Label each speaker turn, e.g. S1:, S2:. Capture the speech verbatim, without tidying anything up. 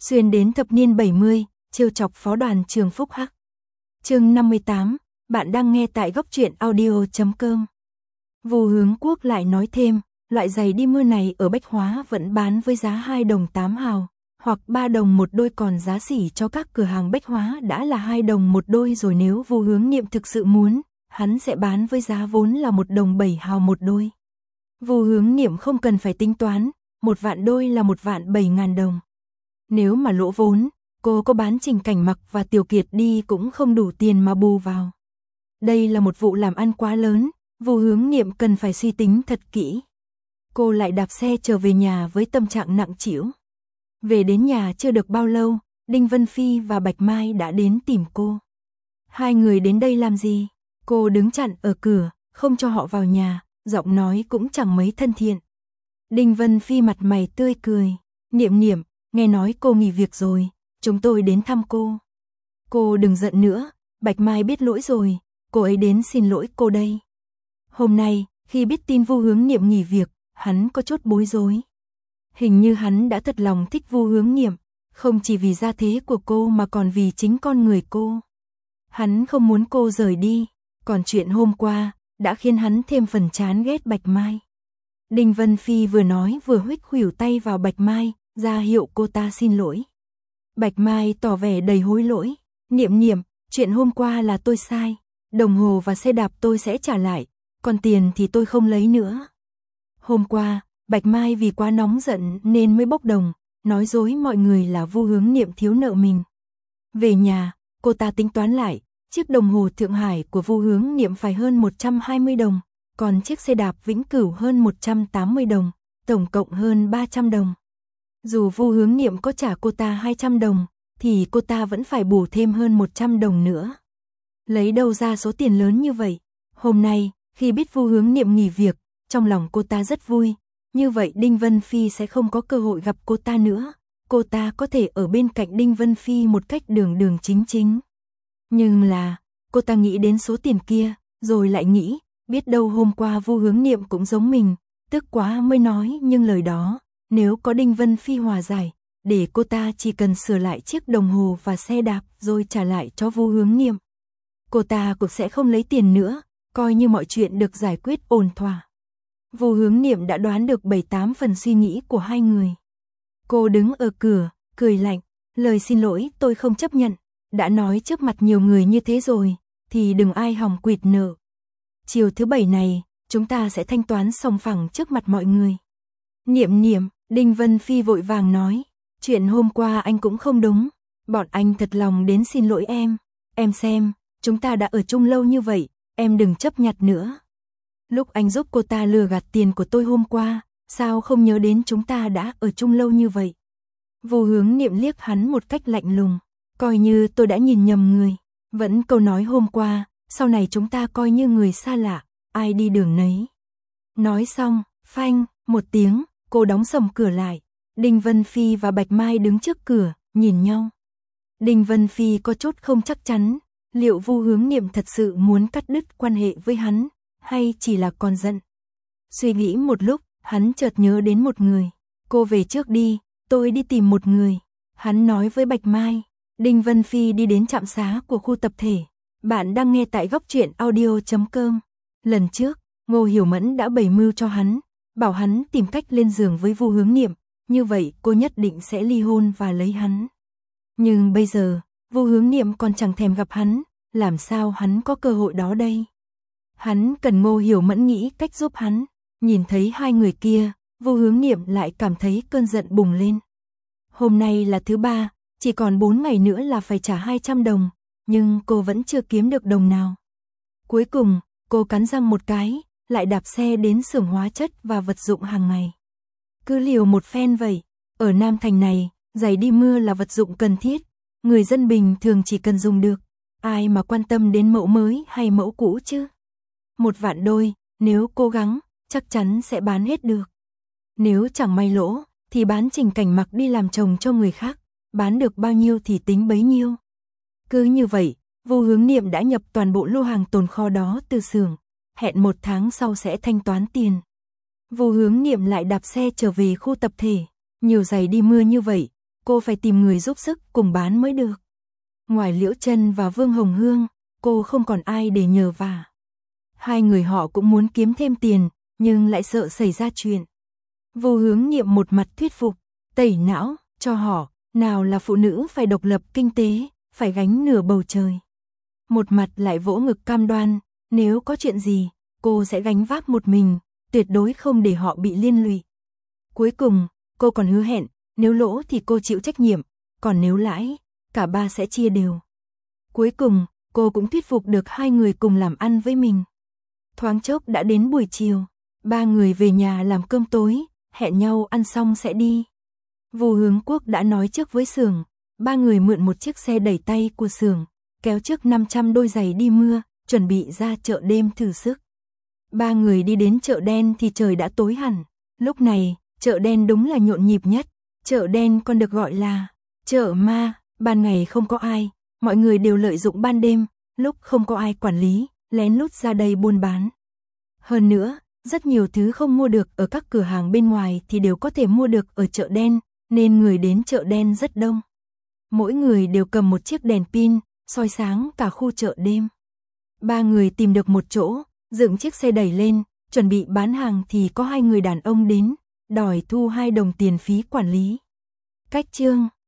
S1: xuyên đến thập niên bảy mươi, trêu chọc phó đoàn trường Phúc Hắc. Chương năm mươi tám, bạn đang nghe tại góc truyện audio chấm com. Vu Hướng Quốc lại nói thêm, loại giày đi mưa này ở Bách Hóa vẫn bán với giá hai đồng tám hào, hoặc ba đồng một đôi, còn giá sỉ cho các cửa hàng Bách Hóa đã là hai đồng một đôi rồi. Nếu Vu Hướng Niệm thực sự muốn, hắn sẽ bán với giá vốn là một đồng bảy hào một đôi. Vu Hướng Niệm không cần phải tính toán, một vạn đôi là một vạn bảy ngàn đồng. Nếu mà lỗ vốn, cô có bán Trình Cảnh Mặc và Tiểu Kiệt đi cũng không đủ tiền mà bù vào. Đây là một vụ làm ăn quá lớn, Vu Hướng Niệm cần phải suy tính thật kỹ. Cô lại đạp xe trở về nhà với tâm trạng nặng trĩu. Về đến nhà chưa được bao lâu, Đinh Vân Phi và Bạch Mai đã đến tìm cô. Hai người đến đây làm gì? Cô đứng chặn ở cửa, không cho họ vào nhà, giọng nói cũng chẳng mấy thân thiện. Đinh Vân Phi mặt mày tươi cười, Niệm Niệm, nghe nói cô nghỉ việc rồi, chúng tôi đến thăm cô. Cô đừng giận nữa, Bạch Mai biết lỗi rồi, cô ấy đến xin lỗi cô đây. Hôm nay, khi biết tin Vu Hướng Niệm nghỉ việc, hắn có chút bối rối. Hình như hắn đã thật lòng thích Vu Hướng Niệm, không chỉ vì gia thế của cô mà còn vì chính con người cô. Hắn không muốn cô rời đi, còn chuyện hôm qua đã khiến hắn thêm phần chán ghét Bạch Mai. Đinh Vân Phi vừa nói vừa huých khuỷu tay vào Bạch Mai, ra hiệu cô ta xin lỗi. Bạch Mai tỏ vẻ đầy hối lỗi, Niệm Niệm, chuyện hôm qua là tôi sai, đồng hồ và xe đạp tôi sẽ trả lại, còn tiền thì tôi không lấy nữa. Hôm qua, Bạch Mai vì quá nóng giận nên mới bốc đồng, nói dối mọi người là Vu Hướng Niệm thiếu nợ mình. Về nhà, cô ta tính toán lại, chiếc đồng hồ Thượng Hải của Vu Hướng Niệm phải hơn một trăm hai mươi đồng, còn chiếc xe đạp Vĩnh Cửu hơn một trăm tám mươi đồng, tổng cộng hơn ba trăm đồng. Dù Vu Hướng Niệm có trả cô ta hai trăm đồng, thì cô ta vẫn phải bù thêm hơn một trăm đồng nữa. Lấy đâu ra số tiền lớn như vậy? Hôm nay, khi biết Vu Hướng Niệm nghỉ việc, trong lòng cô ta rất vui. Như vậy Đinh Vân Phi sẽ không có cơ hội gặp cô ta nữa. Cô ta có thể ở bên cạnh Đinh Vân Phi một cách đường đường chính chính. Nhưng là, cô ta nghĩ đến số tiền kia, rồi lại nghĩ, biết đâu hôm qua Vu Hướng Niệm cũng giống mình, tức quá mới nói nhưng lời đó. Nếu có Đinh Vân Phi hòa giải, để cô ta chỉ cần sửa lại chiếc đồng hồ và xe đạp rồi trả lại cho Vu Hướng Niệm. Cô ta cũng sẽ không lấy tiền nữa, coi như mọi chuyện được giải quyết ổn thỏa. Vu Hướng Niệm đã đoán được bảy tám phần suy nghĩ của hai người. Cô đứng ở cửa, cười lạnh, lời xin lỗi tôi không chấp nhận, đã nói trước mặt nhiều người như thế rồi, thì đừng ai hòng quỵt nợ. Chiều thứ bảy này, chúng ta sẽ thanh toán sòng phẳng trước mặt mọi người. Niệm Niệm, Đinh Vân Phi vội vàng nói, chuyện hôm qua anh cũng không đúng, bọn anh thật lòng đến xin lỗi em, em xem, chúng ta đã ở chung lâu như vậy, em đừng chấp nhặt nữa. Lúc anh giúp cô ta lừa gạt tiền của tôi hôm qua, sao không nhớ đến chúng ta đã ở chung lâu như vậy? Vu Hướng Niệm liếc hắn một cách lạnh lùng, coi như tôi đã nhìn nhầm người, vẫn câu nói hôm qua, sau này chúng ta coi như người xa lạ, ai đi đường nấy. Nói xong, phanh, một tiếng, cô đóng sầm cửa lại, Đinh Vân Phi và Bạch Mai đứng trước cửa, nhìn nhau. Đinh Vân Phi có chút không chắc chắn, liệu Vu Hướng Niệm thật sự muốn cắt đứt quan hệ với hắn, hay chỉ là còn giận. Suy nghĩ một lúc, hắn chợt nhớ đến một người. Cô về trước đi, tôi đi tìm một người. Hắn nói với Bạch Mai. Đinh Vân Phi đi đến trạm xá của khu tập thể. Bạn đang nghe tại góc truyện audio chấm com. Lần trước, Ngô Hiểu Mẫn đã bày mưu cho hắn, bảo hắn tìm cách lên giường với Vu Hướng Niệm, như vậy cô nhất định sẽ ly hôn và lấy hắn. Nhưng bây giờ, Vu Hướng Niệm còn chẳng thèm gặp hắn, làm sao hắn có cơ hội đó đây? Hắn cần Ngô Hiểu Mẫn nghĩ cách giúp hắn. Nhìn thấy hai người kia, Vu Hướng Niệm lại cảm thấy cơn giận bùng lên. Hôm nay là thứ ba, chỉ còn bốn ngày nữa là phải trả hai trăm đồng, nhưng cô vẫn chưa kiếm được đồng nào. Cuối cùng, cô cắn răng một cái, lại đạp xe đến xưởng hóa chất và vật dụng hàng ngày. Cứ liều một phen vậy, ở Nam Thành này, giày đi mưa là vật dụng cần thiết, người dân bình thường chỉ cần dùng được, ai mà quan tâm đến mẫu mới hay mẫu cũ chứ? Một vạn đôi, nếu cố gắng, chắc chắn sẽ bán hết được. Nếu chẳng may lỗ, thì bán Trình Cảnh Mặc đi làm chồng cho người khác, bán được bao nhiêu thì tính bấy nhiêu. Cứ như vậy, Vu Hướng Niệm đã nhập toàn bộ lô hàng tồn kho đó từ xưởng, hẹn một tháng sau sẽ thanh toán tiền. Vu Hướng Niệm lại đạp xe trở về khu tập thể, nhiều giày đi mưa như vậy, cô phải tìm người giúp sức cùng bán mới được. Ngoài Liễu Trân và Vương Hồng Hương, cô không còn ai để nhờ vả. Hai người họ cũng muốn kiếm thêm tiền, nhưng lại sợ xảy ra chuyện. Vô Hướng Nhiệm một mặt thuyết phục, tẩy não, cho họ, nào là phụ nữ phải độc lập kinh tế, phải gánh nửa bầu trời. Một mặt lại vỗ ngực cam đoan, nếu có chuyện gì, cô sẽ gánh vác một mình, tuyệt đối không để họ bị liên lụy. Cuối cùng, cô còn hứa hẹn, nếu lỗ thì cô chịu trách nhiệm, còn nếu lãi, cả ba sẽ chia đều. Cuối cùng, cô cũng thuyết phục được hai người cùng làm ăn với mình. Thoáng chốc đã đến buổi chiều, ba người về nhà làm cơm tối, hẹn nhau ăn xong sẽ đi. Vô Hướng Quốc đã nói trước với xưởng, ba người mượn một chiếc xe đẩy tay của xưởng, kéo trước năm trăm đôi giày đi mưa, chuẩn bị ra chợ đêm thử sức. Ba người đi đến chợ đen thì trời đã tối hẳn. Lúc này, chợ đen đúng là nhộn nhịp nhất. Chợ đen còn được gọi là chợ ma, ban ngày không có ai, mọi người đều lợi dụng ban đêm, lúc không có ai quản lý, lén lút ra đây buôn bán. Hơn nữa, rất nhiều thứ không mua được ở các cửa hàng bên ngoài thì đều có thể mua được ở chợ đen, nên người đến chợ đen rất đông. Mỗi người đều cầm một chiếc đèn pin, soi sáng cả khu chợ đêm. Ba người tìm được một chỗ, dựng chiếc xe đẩy lên, chuẩn bị bán hàng thì có hai người đàn ông đến, đòi thu hai đồng tiền phí quản lý. Cách chương